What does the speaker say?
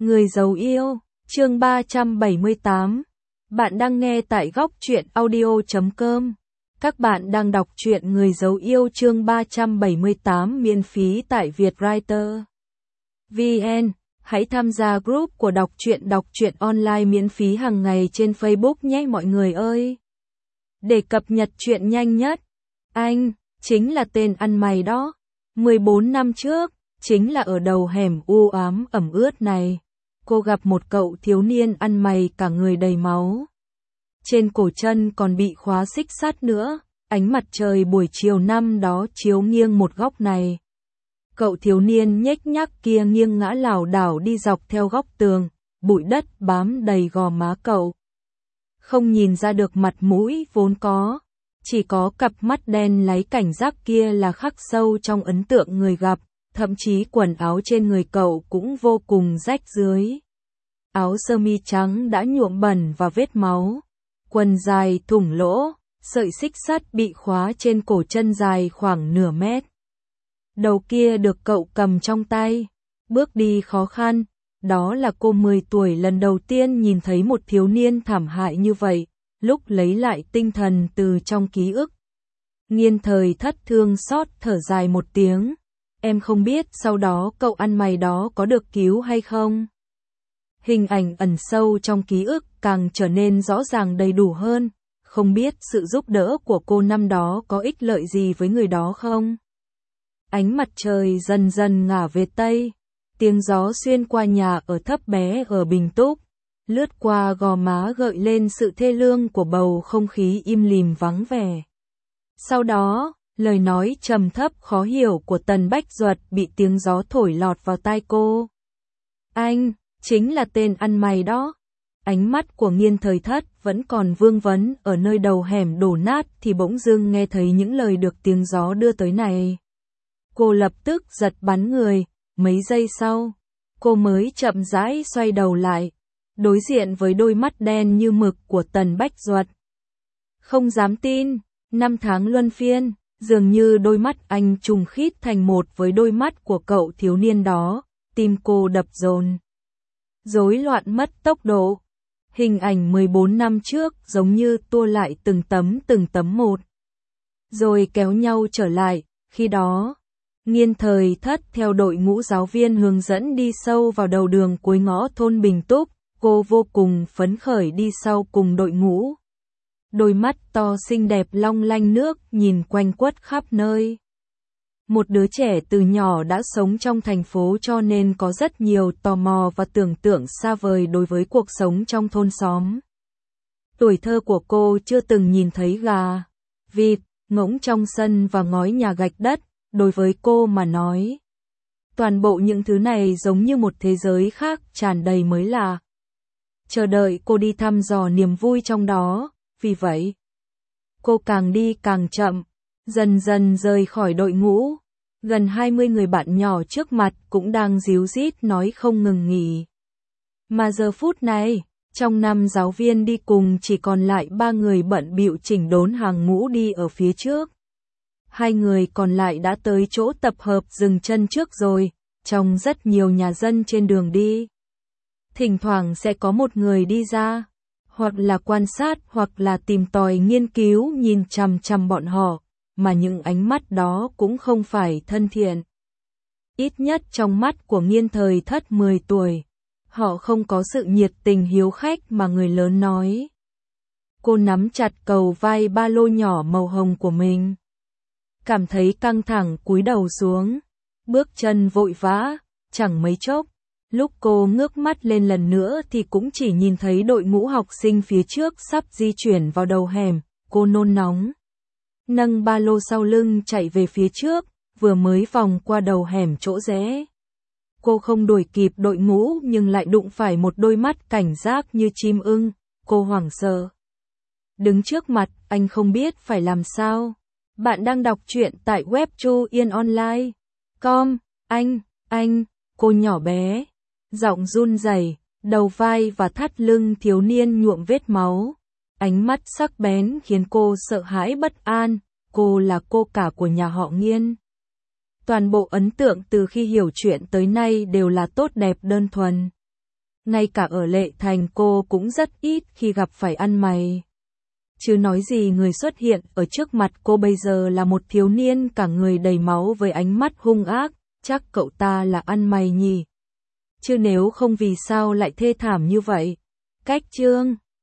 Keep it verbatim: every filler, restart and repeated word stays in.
Người giấu yêu, chương ba trăm bảy mươi tám. Bạn đang nghe tại góc truyện audio chấm com. Các bạn đang đọc truyện Người giấu yêu chương ba trăm bảy mươi tám miễn phí tại Vietwriter chấm vn. Hãy tham gia group của đọc truyện đọc truyện online miễn phí hàng ngày trên Facebook nhé mọi người ơi. Để cập nhật truyện nhanh nhất. Anh, chính là tên ăn mày đó. mười bốn năm trước, chính là ở đầu hẻm u ám ẩm ướt này. Cô gặp một cậu thiếu niên ăn mày cả người đầy máu. Trên cổ chân còn bị khóa xích sắt nữa, ánh mặt trời buổi chiều năm đó chiếu nghiêng một góc này. Cậu thiếu niên nhếch nhác kia nghiêng ngã lảo đảo đi dọc theo góc tường, bụi đất bám đầy gò má cậu. Không nhìn ra được mặt mũi vốn có, chỉ có cặp mắt đen láy cảnh giác kia là khắc sâu trong ấn tượng người gặp. Thậm chí quần áo trên người cậu cũng vô cùng rách rưới. Áo sơ mi trắng đã nhuộm bẩn và vết máu. Quần dài thủng lỗ, sợi xích sắt bị khóa trên cổ chân dài khoảng nửa mét. Đầu kia được cậu cầm trong tay. Bước đi khó khăn. Đó là cô mười tuổi lần đầu tiên nhìn thấy một thiếu niên thảm hại như vậy, lúc lấy lại tinh thần từ trong ký ức. Nghiên thời thất thương xót thở dài một tiếng. Em không biết sau đó cậu ăn mày đó có được cứu hay không. Hình ảnh ẩn sâu trong ký ức càng trở nên rõ ràng đầy đủ hơn. Không biết sự giúp đỡ của cô năm đó có ích lợi gì với người đó không. Ánh mặt trời dần dần ngả về Tây. Tiếng gió xuyên qua nhà ở thấp bé ở Bình Túc. Lướt qua gò má gợi lên sự thê lương của bầu không khí im lìm vắng vẻ. Sau đó, lời nói trầm thấp khó hiểu của Tần Bách Duật bị tiếng gió thổi lọt vào tai cô. Anh, chính là tên ăn mày đó. Ánh mắt của Nghiên Thời Thất vẫn còn vương vấn ở nơi đầu hẻm đổ nát thì bỗng dưng nghe thấy những lời được tiếng gió đưa tới này. Cô lập tức giật bắn người, mấy giây sau, cô mới chậm rãi xoay đầu lại, đối diện với đôi mắt đen như mực của Tần Bách Duật. Không dám tin, năm tháng luân phiên. Dường như đôi mắt anh trùng khít thành một với đôi mắt của cậu thiếu niên đó, tim cô đập dồn. Rối loạn mất tốc độ. Hình ảnh mười bốn năm trước giống như tua lại từng tấm từng tấm một. Rồi kéo nhau trở lại, khi đó, Nghiên Thời Thất theo đội ngũ giáo viên hướng dẫn đi sâu vào đầu đường cuối ngõ thôn Bình Túc, cô vô cùng phấn khởi đi sau cùng đội ngũ. Đôi mắt to xinh đẹp long lanh nước nhìn quanh quất khắp nơi. Một đứa trẻ từ nhỏ đã sống trong thành phố cho nên có rất nhiều tò mò và tưởng tượng xa vời đối với cuộc sống trong thôn xóm. Tuổi thơ của cô chưa từng nhìn thấy gà, vịt, ngỗng trong sân và ngói nhà gạch đất, đối với cô mà nói. Toàn bộ những thứ này giống như một thế giới khác tràn đầy mới lạ. Chờ đợi cô đi thăm dò niềm vui trong đó. Vì vậy, cô càng đi càng chậm, dần dần rời khỏi đội ngũ. Gần hai mươi người bạn nhỏ trước mặt cũng đang díu dít nói không ngừng nghỉ. Mà giờ phút này, trong năm giáo viên đi cùng chỉ còn lại ba người bận bịu chỉnh đốn hàng ngũ đi ở phía trước. Hai người còn lại đã tới chỗ tập hợp dừng chân trước rồi, trong rất nhiều nhà dân trên đường đi. Thỉnh thoảng sẽ có một người đi ra. Hoặc là quan sát hoặc là tìm tòi nghiên cứu nhìn chằm chằm bọn họ, mà những ánh mắt đó cũng không phải thân thiện. Ít nhất trong mắt của Nghiên Thời Thất mười tuổi, họ không có sự nhiệt tình hiếu khách mà người lớn nói. Cô nắm chặt cầu vai ba lô nhỏ màu hồng của mình. Cảm thấy căng thẳng cúi đầu xuống, bước chân vội vã, chẳng mấy chốc. Lúc cô ngước mắt lên lần nữa thì cũng chỉ nhìn thấy đội ngũ học sinh phía trước sắp di chuyển vào đầu hẻm, cô nôn nóng. Nâng ba lô sau lưng chạy về phía trước, vừa mới vòng qua đầu hẻm chỗ rẽ. Cô không đuổi kịp đội ngũ nhưng lại đụng phải một đôi mắt cảnh giác như chim ưng, cô hoảng sợ. Đứng trước mặt, anh không biết phải làm sao. Bạn đang đọc truyện tại web chu yên online chấm com, anh, anh, cô nhỏ bé. Giọng run rẩy, đầu vai và thắt lưng thiếu niên nhuộm vết máu. Ánh mắt sắc bén khiến cô sợ hãi bất an, cô là cô cả của nhà họ Nghiên. Toàn bộ ấn tượng từ khi hiểu chuyện tới nay đều là tốt đẹp đơn thuần. ngay cả ở Lệ Thành cô cũng rất ít khi gặp phải ăn mày. Chứ nói gì người xuất hiện ở trước mặt cô bây giờ là một thiếu niên cả người đầy máu với ánh mắt hung ác, chắc cậu ta là ăn mày nhỉ. Chứ nếu không vì sao lại thê thảm như vậy. Cách chương